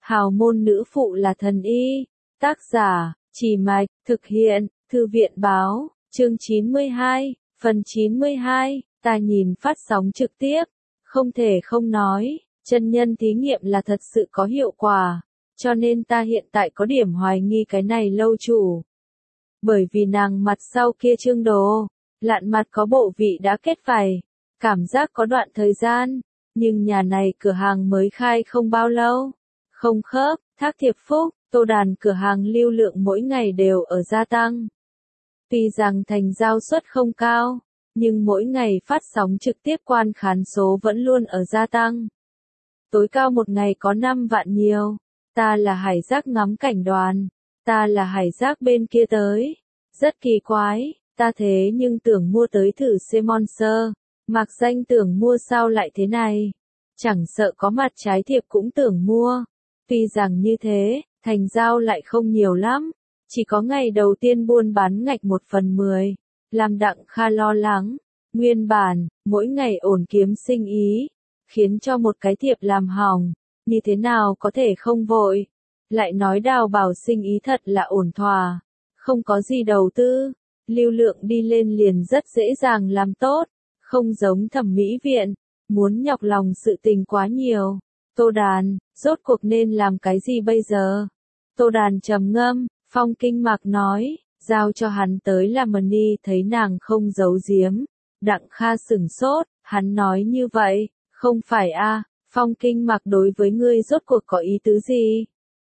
Hào môn nữ phụ là thần y. Tác giả, Chỉ Mạch, thực hiện, Thư viện báo, chương 92, phần 92, ta nhìn phát sóng trực tiếp. Không thể không nói, chân nhân thí nghiệm là thật sự có hiệu quả, cho nên ta hiện tại có điểm hoài nghi cái này lâu chủ. Bởi vì nàng mặt sau kia trương đồ, lạn mặt có bộ vị đã kết vảy, cảm giác có đoạn thời gian, nhưng nhà này cửa hàng mới khai không bao lâu. Không khớp, Thác Thiệp Phúc, Tô Đàn cửa hàng lưu lượng mỗi ngày đều ở gia tăng. Tuy rằng thành giao suất không cao, nhưng mỗi ngày phát sóng trực tiếp quan khán số vẫn luôn ở gia tăng. Tối cao một ngày có 5 vạn nhiều. Ta là hải giác ngắm cảnh đoàn, ta là hải giác bên kia tới. Rất kỳ quái, ta thế nhưng tưởng mua tới thử C-Monster, mặc danh tưởng mua sao lại thế này. Chẳng sợ có mặt trái thiệp cũng tưởng mua. Tuy rằng như thế, thành giao lại không nhiều lắm, chỉ có ngày đầu tiên buôn bán ngạch 1/10, làm Đặng Kha lo lắng. Nguyên bản, mỗi ngày ổn kiếm sinh ý, khiến cho một cái thiệp làm hỏng, như thế nào có thể không vội. Lại nói đào bảo sinh ý thật là ổn thỏa, không có gì đầu tư, lưu lượng đi lên liền rất dễ dàng làm tốt, không giống thẩm mỹ viện, muốn nhọc lòng sự tình quá nhiều. Tô Đàn, rốt cuộc nên làm cái gì bây giờ? Tô Đàn trầm ngâm, Phong Kinh Mạc nói, giao cho hắn tới làm money, thấy nàng không giấu giếm. Đặng Kha sửng sốt, hắn nói như vậy, không phải a? Phong Kinh Mạc đối với ngươi rốt cuộc có ý tứ gì?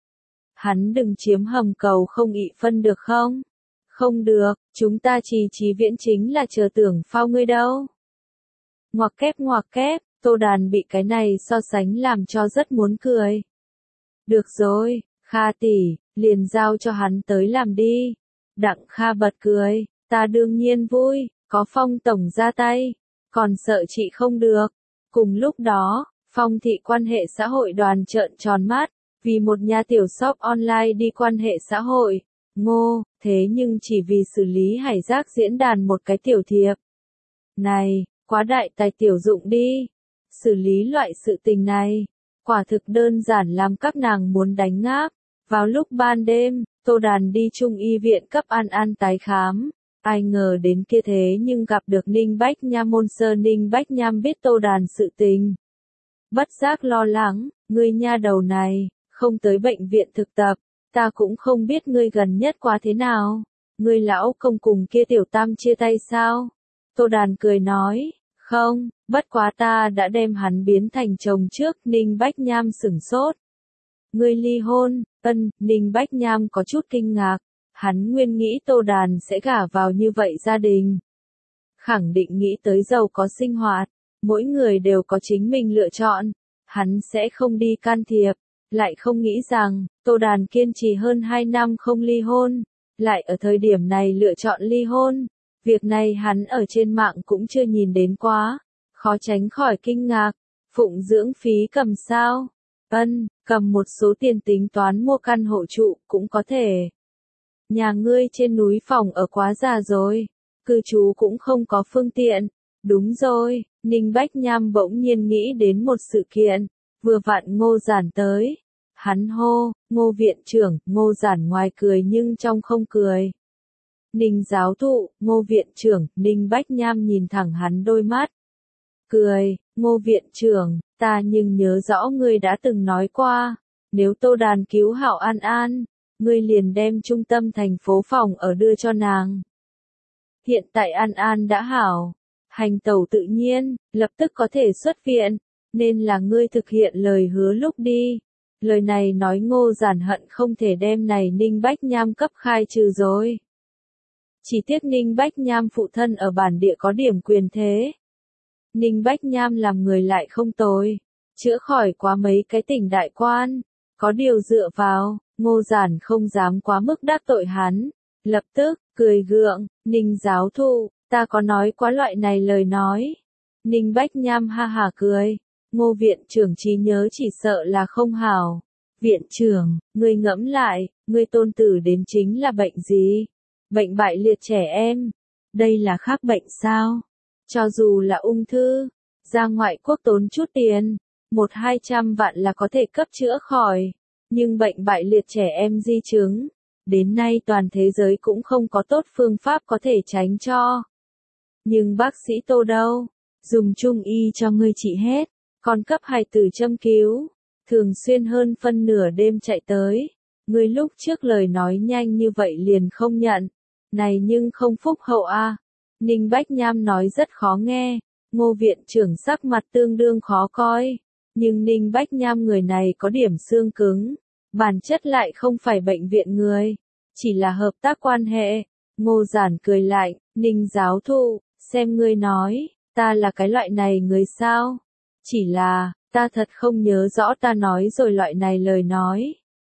Hắn đừng chiếm hầm cầu không ị phân được không? Không được, chúng ta Chí Viễn chính là chờ tưởng phao ngươi đâu. Ngoặc kép, Tô Đàn bị cái này so sánh làm cho rất muốn cười. Được rồi, Kha tỷ, liền giao cho hắn tới làm đi. Đặng Kha bật cười, ta đương nhiên vui, có Phong tổng ra tay, còn sợ chị không được. Cùng lúc đó, Phong thị quan hệ xã hội đoàn trợn tròn mắt, vì một nhà tiểu shop online đi quan hệ xã hội. Ngô, thế nhưng chỉ vì xử lý hải giác diễn đàn một cái tiểu thiệp. Này, quá đại tài tiểu dụng đi. Xử lý loại sự tình này, quả thực đơn giản làm các nàng muốn đánh ngáp. Vào lúc ban đêm, Tô Đàn đi Trung y viện cấp An tái khám. Ai ngờ đến kia thế nhưng gặp được Ninh Bách Nham môn sơ. Ninh Bách Nham biết Tô Đàn sự tình. Bất giác lo lắng, ngươi nha đầu này, không tới bệnh viện thực tập, ta cũng không biết ngươi gần nhất quá thế nào. Ngươi lão công cùng kia tiểu tam chia tay sao? Tô Đàn cười nói, không, bất quá ta đã đem hắn biến thành chồng trước. Ninh Bách Nham sửng sốt. Ngươi ly hôn? Ninh Bách Nham có chút kinh ngạc. Hắn nguyên nghĩ Tô Đàn sẽ gả vào như vậy gia đình. Khẳng định nghĩ tới giàu có sinh hoạt, mỗi người đều có chính mình lựa chọn, hắn sẽ không đi can thiệp. Lại không nghĩ rằng, Tô Đàn kiên trì hơn 2 năm không ly hôn, lại ở thời điểm này lựa chọn ly hôn. Việc này hắn ở trên mạng cũng chưa nhìn đến quá, khó tránh khỏi kinh ngạc. Phụng dưỡng phí cầm sao? Cầm một số tiền tính toán mua căn hộ trụ cũng có thể. Nhà ngươi trên núi phòng ở quá già rồi, cư trú cũng không có phương tiện. Đúng rồi, Ninh Bách Nham bỗng nhiên nghĩ đến một sự kiện, vừa vặn Ngô Giản tới. Hắn hô, Ngô viện trưởng. Ngô Giản ngoài cười nhưng trong không cười. Ninh giáo thụ, Ngô viện trưởng. Ninh Bách Nham nhìn thẳng hắn đôi mắt. Cười, Ngô viện trưởng, ta nhưng nhớ rõ ngươi đã từng nói qua, nếu Tô Đàn cứu hảo An, ngươi liền đem trung tâm thành phố phòng ở đưa cho nàng. Hiện tại An đã hảo, hành tẩu tự nhiên, lập tức có thể xuất viện, nên là ngươi thực hiện lời hứa lúc đi. Lời này nói Ngô Giản hận không thể đem này Ninh Bách Nham cấp khai trừ rồi. Chỉ tiếc Ninh Bách Nham phụ thân ở bản địa có điểm quyền thế. Ninh Bách Nham làm người lại không tồi, chữa khỏi quá mấy cái tỉnh đại quan, có điều dựa vào, Ngô Giản không dám quá mức đắc tội hắn. Lập tức, cười gượng, Ninh giáo thụ, ta có nói quá loại này lời nói. Ninh Bách Nham ha hả cười, Ngô viện trưởng trí nhớ chỉ sợ là không hảo. Viện trưởng, ngươi ngẫm lại, ngươi tôn tử đến chính là bệnh gì? Bệnh bại liệt trẻ em. Đây là khác bệnh sao? Cho dù là ung thư, ra ngoại quốc tốn chút tiền, 100-200 vạn là có thể cấp chữa khỏi. Nhưng bệnh bại liệt trẻ em di chứng, đến nay toàn thế giới cũng không có tốt phương pháp có thể tránh cho. Nhưng bác sĩ Tô đâu? Dùng trung y cho ngươi trị hết, còn cấp hài tử châm cứu, thường xuyên hơn phân nửa đêm chạy tới. Ngươi lúc trước lời nói nhanh như vậy liền không nhận. Này nhưng không phúc hậu a. Ninh Bách Nham nói rất khó nghe, Ngô viện trưởng sắc mặt tương đương khó coi. Nhưng Ninh Bách Nham người này có điểm xương cứng, bản chất lại không phải bệnh viện người, chỉ là hợp tác quan hệ. Ngô Giản cười lạnh, Ninh giáo thụ, xem ngươi nói, ta là cái loại này người sao? Chỉ là, ta thật không nhớ rõ ta nói rồi loại này lời nói.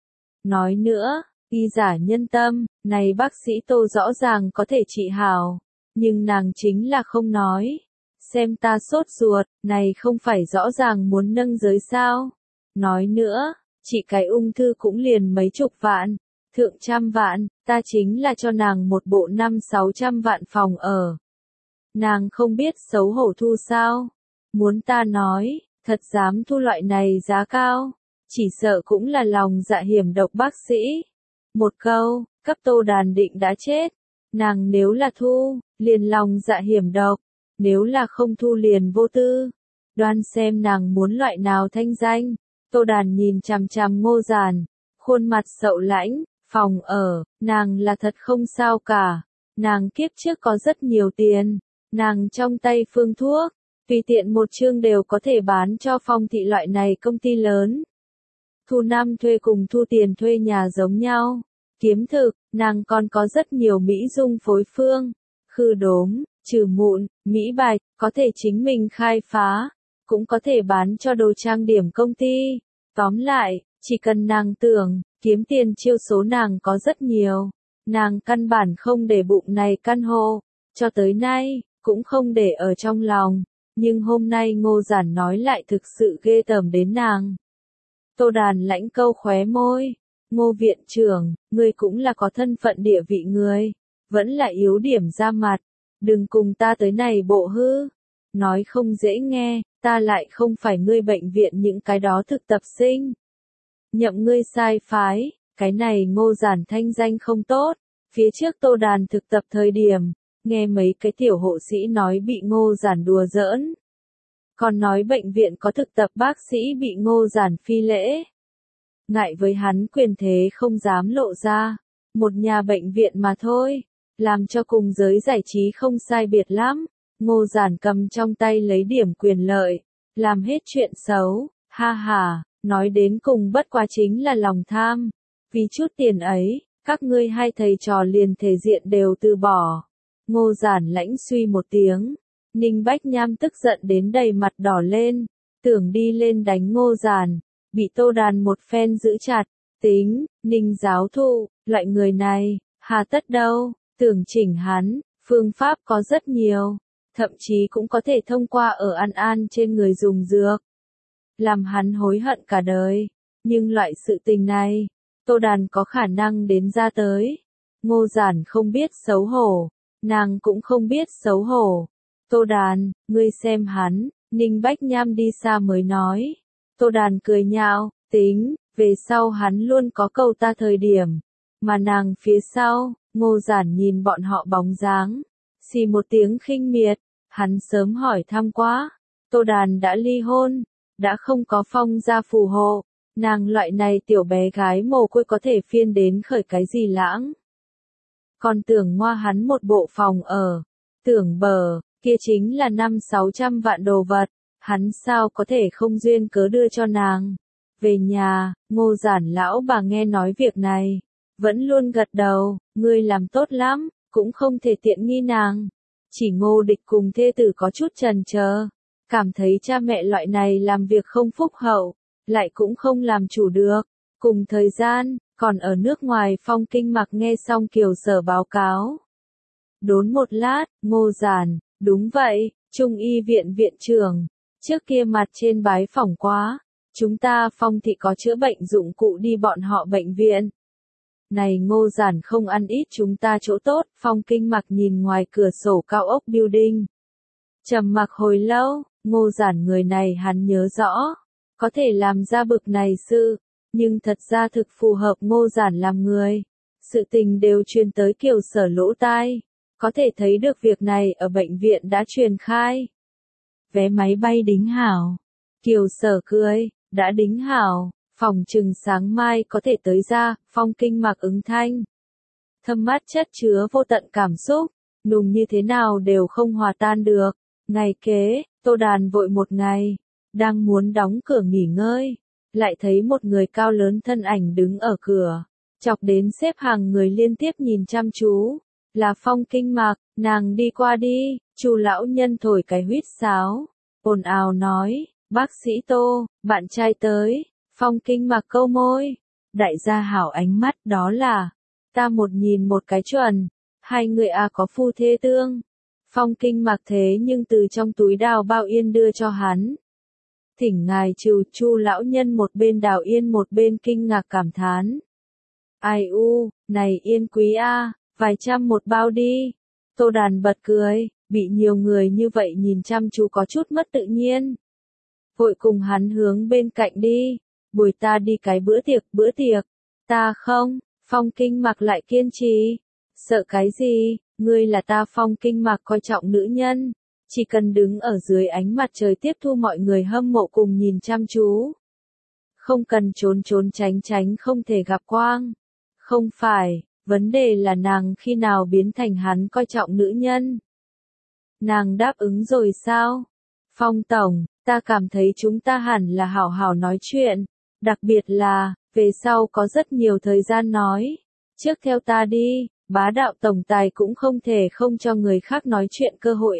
Nói nữa, y giả nhân tâm, này bác sĩ Tô rõ ràng có thể trị hảo, nhưng nàng chính là không nói. Xem ta sốt ruột, này không phải rõ ràng muốn nâng giới sao? Nói nữa, chỉ cái ung thư cũng liền mấy chục vạn, thượng trăm vạn, ta chính là cho nàng một bộ 500-600 vạn phòng ở. Nàng không biết xấu hổ thu sao? Muốn ta nói, thật dám thu loại này giá cao, chỉ sợ cũng là lòng dạ hiểm độc bác sĩ. Một câu, cấp Tô Đàn định đã chết. Nàng nếu là thu, liền lòng dạ hiểm độc, nếu là không thu liền vô tư. Đoan xem nàng muốn loại nào thanh danh. Tô Đàn nhìn chằm chằm Ngô Giản, khuôn mặt sậu lãnh, phòng ở, nàng là thật không sao cả. Nàng kiếp trước có rất nhiều tiền, nàng trong tay phương thuốc, tùy tiện một chương đều có thể bán cho Phong thị loại này công ty lớn. Thu năm thuê cùng thu tiền thuê nhà giống nhau. Kiếm thực, nàng còn có rất nhiều mỹ dung phối phương, khử đốm, trừ mụn, mỹ bạch, có thể chính mình khai phá, cũng có thể bán cho đồ trang điểm công ty. Tóm lại, chỉ cần nàng tưởng, kiếm tiền chiêu số nàng có rất nhiều. Nàng căn bản không để bụng này căn hộ, cho tới nay, cũng không để ở trong lòng. Nhưng hôm nay Ngô Giản nói lại thực sự ghê tởm đến nàng. Tô Đàn lãnh câu khóe môi. Ngô viện trưởng, ngươi cũng là có thân phận địa vị người, vẫn là yếu điểm ra mặt, đừng cùng ta tới này bộ hư. Nói không dễ nghe, ta lại không phải ngươi bệnh viện những cái đó thực tập sinh. Nhậm ngươi sai phái, cái này Ngô Giản thanh danh không tốt. Phía trước Tô Đàn thực tập thời điểm, nghe mấy cái tiểu hộ sĩ nói bị Ngô Giản đùa giỡn. Còn nói bệnh viện có thực tập bác sĩ bị Ngô Giản phi lễ. Ngại với hắn quyền thế không dám lộ ra, một nhà bệnh viện mà thôi, làm cho cùng giới giải trí không sai biệt lắm. Ngô Giản cầm trong tay lấy điểm quyền lợi, làm hết chuyện xấu, ha ha, nói đến cùng bất quá chính là lòng tham. Vì chút tiền ấy, các ngươi hai thầy trò liền thể diện đều từ bỏ. Ngô Giản lãnh suy một tiếng, Ninh Bách Nham tức giận đến đầy mặt đỏ lên, tưởng đi lên đánh Ngô Giản. Bị Tô Đàn một phen giữ chặt, tính, Ninh giáo thụ, loại người này, hà tất đâu, tưởng chỉnh hắn, phương pháp có rất nhiều, thậm chí cũng có thể thông qua ở An An trên người dùng dược, làm hắn hối hận cả đời. Nhưng loại sự tình này, Tô Đàn có khả năng đến ra tới. Ngô Giản không biết xấu hổ, nàng cũng không biết xấu hổ. Tô Đàn, ngươi xem hắn, Ninh Bách Nham đi xa mới nói. Tô Đàn cười nhạo, tính, về sau hắn luôn có câu ta thời điểm, mà nàng phía sau. Ngô Giản nhìn bọn họ bóng dáng, xì một tiếng khinh miệt, hắn sớm hỏi thăm quá, Tô Đàn đã ly hôn, đã không có Phong gia phù hộ, nàng loại này tiểu bé gái mồ côi có thể phiên đến khởi cái gì lãng. Còn tưởng ngoa hắn một bộ phòng ở, tưởng bờ, kia chính là 500-600 vạn đồ vật. Hắn sao có thể không duyên cớ đưa cho nàng. Về nhà, Ngô Giản lão bà nghe nói việc này, vẫn luôn gật đầu, ngươi làm tốt lắm, cũng không thể tiện nghi nàng. Chỉ Ngô Địch cùng thê tử có chút chần chờ, cảm thấy cha mẹ loại này làm việc không phúc hậu, lại cũng không làm chủ được. Cùng thời gian, còn ở nước ngoài Phong Kinh Mặc nghe xong Kiều Sở báo cáo. Đốn một lát, Ngô Giản, đúng vậy, Trung y viện viện trưởng. Trước kia mặt trên bái phỏng quá, chúng ta Phong thị có chữa bệnh dụng cụ đi bọn họ bệnh viện. Này Ngô Giản không ăn ít chúng ta chỗ tốt. Phong Kinh Mặc nhìn ngoài cửa sổ cao ốc building. Trầm mặc hồi lâu, Ngô Giản người này hắn nhớ rõ, có thể làm ra bực này sự, nhưng thật ra thực phù hợp Ngô Giản làm người. Sự tình đều truyền tới Kiều Sở lỗ tai, có thể thấy được việc này ở bệnh viện đã truyền khai. Vé máy bay đính hảo. Kiều Sở cười, đã đính hảo, phòng chừng sáng mai có thể tới ra, Phong Kinh mặc ứng thanh. Thâm mắt chất chứa vô tận cảm xúc, nùng như thế nào đều không hòa tan được. Ngày kế, Tô Đàn vội một ngày, đang muốn đóng cửa nghỉ ngơi, lại thấy một người cao lớn thân ảnh đứng ở cửa, chọc đến xếp hàng người liên tiếp nhìn chăm chú. Là Phong Kinh mặc, nàng đi qua đi, Chu lão nhân thổi cái huýt sáo, ồn ào nói, bác sĩ Tô, bạn trai tới. Phong Kinh mặc câu môi, đại gia hảo ánh mắt đó là, ta một nhìn một cái chuẩn, hai người có phu thê tương. Phong Kinh mặc thế nhưng từ trong túi đào bao yên đưa cho hắn. Thỉnh ngài trừ. Chu lão nhân một bên đào yên một bên kinh ngạc cảm thán. Ai u, này yên quý vài trăm một bao đi. Tô Đàn bật cười, bị nhiều người như vậy nhìn chăm chú có chút mất tự nhiên. Vội cùng hắn hướng bên cạnh đi, bồi ta đi cái bữa tiệc, ta không. Phong Kinh mặc lại kiên trì, sợ cái gì, ngươi là ta. Phong Kinh mặc coi trọng nữ nhân, chỉ cần đứng ở dưới ánh mặt trời tiếp thu mọi người hâm mộ cùng nhìn chăm chú. Không cần trốn trốn tránh tránh không thể gặp quang. Không phải, vấn đề là nàng khi nào biến thành hắn coi trọng nữ nhân. Nàng đáp ứng rồi sao? Phong tổng, ta cảm thấy chúng ta hẳn là hảo hảo nói chuyện, đặc biệt là, về sau có rất nhiều thời gian nói. Trước theo ta đi, bá đạo tổng tài cũng không thể không cho người khác nói chuyện cơ hội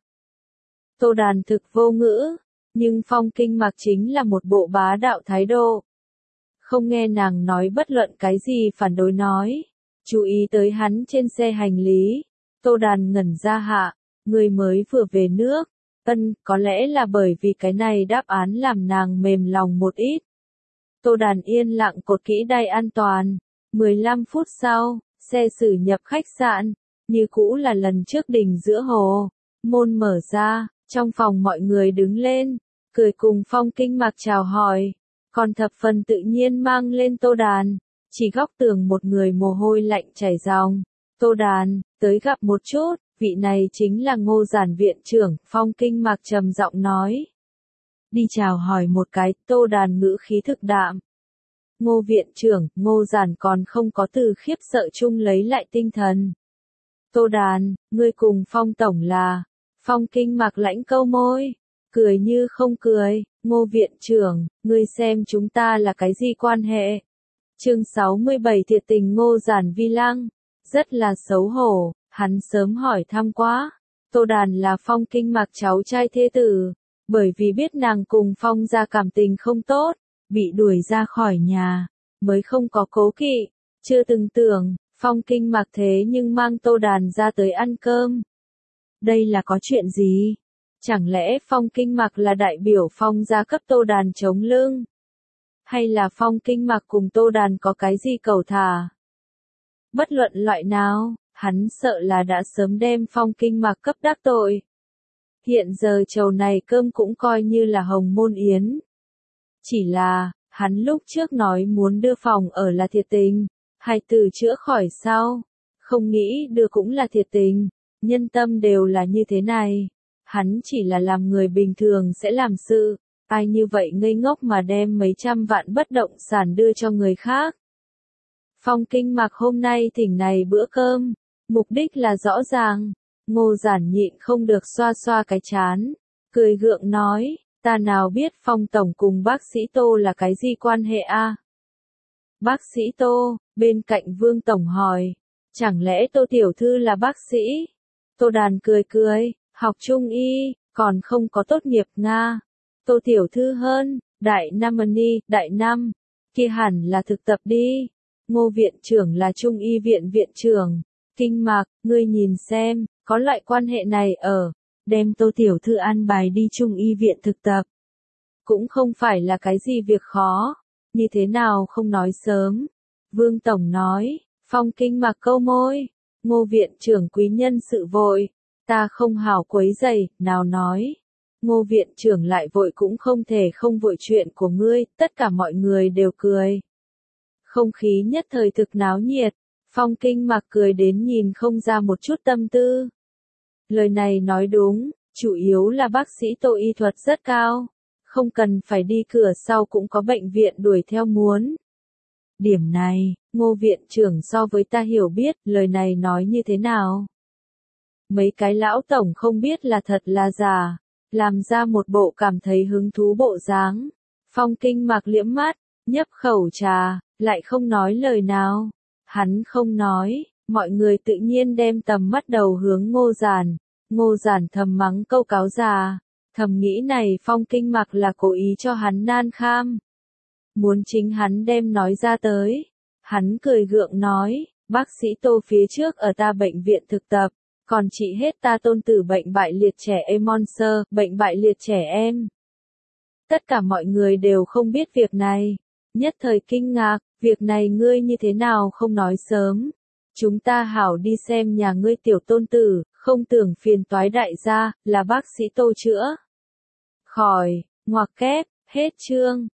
Tô Đàn thực vô ngữ, nhưng Phong Kinh mặc chính là một bộ bá đạo thái độ. Không nghe nàng nói bất luận cái gì phản đối nói. Chú ý tới hắn trên xe hành lý. Tô Đàn ngẩn ra hạ, người mới vừa về nước. Có lẽ là bởi vì cái này đáp án làm nàng mềm lòng một ít. Tô Đàn yên lặng cột kỹ đai an toàn. 15 phút sau, xe xử nhập khách sạn, như cũ là lần trước đỉnh giữa hồ. Môn mở ra, trong phòng mọi người đứng lên, cười cùng Phong Kinh mặc chào hỏi. Còn thập phần tự nhiên mang lên Tô Đàn, chỉ góc tường một người mồ hôi lạnh chảy ròng. Tô Đàn, tới gặp một chút, vị này chính là Ngô Giản viện trưởng. Phong Kinh mặc trầm giọng nói. Đi chào hỏi một cái. Tô Đàn ngữ khí thực đạm. Ngô viện trưởng. Ngô Giản còn không có từ khiếp sợ chung lấy lại tinh thần. Tô Đàn, ngươi cùng Phong tổng là. Phong Kinh mặc lãnh câu môi, cười như không cười. Ngô viện trưởng, ngươi xem chúng ta là cái gì quan hệ? Chương 67 thiệt tình Ngô Giản vi lăng, rất là xấu hổ, hắn sớm hỏi thăm quá. Tô Đàn là Phong Kinh mặc cháu trai thê tử, bởi vì biết nàng cùng Phong gia cảm tình không tốt, bị đuổi ra khỏi nhà, mới không có cố kỵ. Chưa từng tưởng, Phong Kinh mặc thế nhưng mang Tô Đàn ra tới ăn cơm. Đây là có chuyện gì? Chẳng lẽ Phong Kinh mặc là đại biểu Phong gia cấp Tô Đàn chống lưng? Hay là Phong Kinh mặc cùng Tô Đàn có cái gì cầu thả? Bất luận loại nào, hắn sợ là đã sớm đem Phong Kinh mặc cấp đắc tội. Hiện giờ chầu này cơm cũng coi như là hồng môn yến. Chỉ là, hắn lúc trước nói muốn đưa phòng ở là thiệt tình, hài tử chữa khỏi sau, không nghĩ đưa cũng là thiệt tình, nhân tâm đều là như thế này. Hắn chỉ là làm người bình thường sẽ làm sự, ai như vậy ngây ngốc mà đem mấy trăm vạn bất động sản đưa cho người khác. Phong Kinh mặc hôm nay thỉnh này bữa cơm, mục đích là rõ ràng. Ngô Giản nhịn không được xoa xoa cái chán, cười gượng nói, ta nào biết Phong tổng cùng bác sĩ Tô là cái gì quan hệ Bác sĩ Tô, bên cạnh Vương tổng hỏi, chẳng lẽ Tô tiểu thư là bác sĩ? Tô Đàn cười cười, học trung y, còn không có tốt nghiệp Nga. Tô tiểu thư hơn, đại năm, kia hẳn là thực tập đi. Ngô viện trưởng là trung y viện viện trưởng. Kinh mặc, ngươi nhìn xem, có loại quan hệ này đem Tô tiểu thư an bài đi trung y viện thực tập. Cũng không phải là cái gì việc khó, như thế nào không nói sớm. Vương tổng nói, Phong Kinh mặc câu môi, Ngô viện trưởng quý nhân sự vội, ta không hảo quấy rầy, nào nói. Ngô viện trưởng lại vội cũng không thể không vội chuyện của ngươi, tất cả mọi người đều cười. Không khí nhất thời thực náo nhiệt, Phong Kinh Mạc cười đến nhìn không ra một chút tâm tư. Lời này nói đúng, chủ yếu là bác sĩ Tô y thuật rất cao, không cần phải đi cửa sau cũng có bệnh viện đuổi theo muốn. Điểm này, Ngô viện trưởng so với ta hiểu biết, lời này nói như thế nào? Mấy cái lão tổng không biết là thật là giả, làm ra một bộ cảm thấy hứng thú bộ dáng. Phong Kinh Mạc liễm mắt, nhấp khẩu trà, lại không nói lời nào. Hắn không nói, mọi người tự nhiên đem tầm mắt đầu hướng Ngô Giản. Ngô Giản thầm mắng câu cáo già, thầm nghĩ này Phong Kinh Mạc là cố ý cho hắn nan kham. Muốn chính hắn đem nói ra tới. Hắn cười gượng nói, bác sĩ Tô phía trước ở ta bệnh viện thực tập, còn trị hết ta tôn tử bệnh bại liệt trẻ em Monster, bệnh bại liệt trẻ em. Tất cả mọi người đều không biết việc này. Nhất thời kinh ngạc, việc này ngươi như thế nào không nói sớm. Chúng ta hảo đi xem nhà ngươi tiểu tôn tử, không tưởng phiền toái đại gia, là bác sĩ Tô chữa. Khỏi, ngoặc kép, hết chương.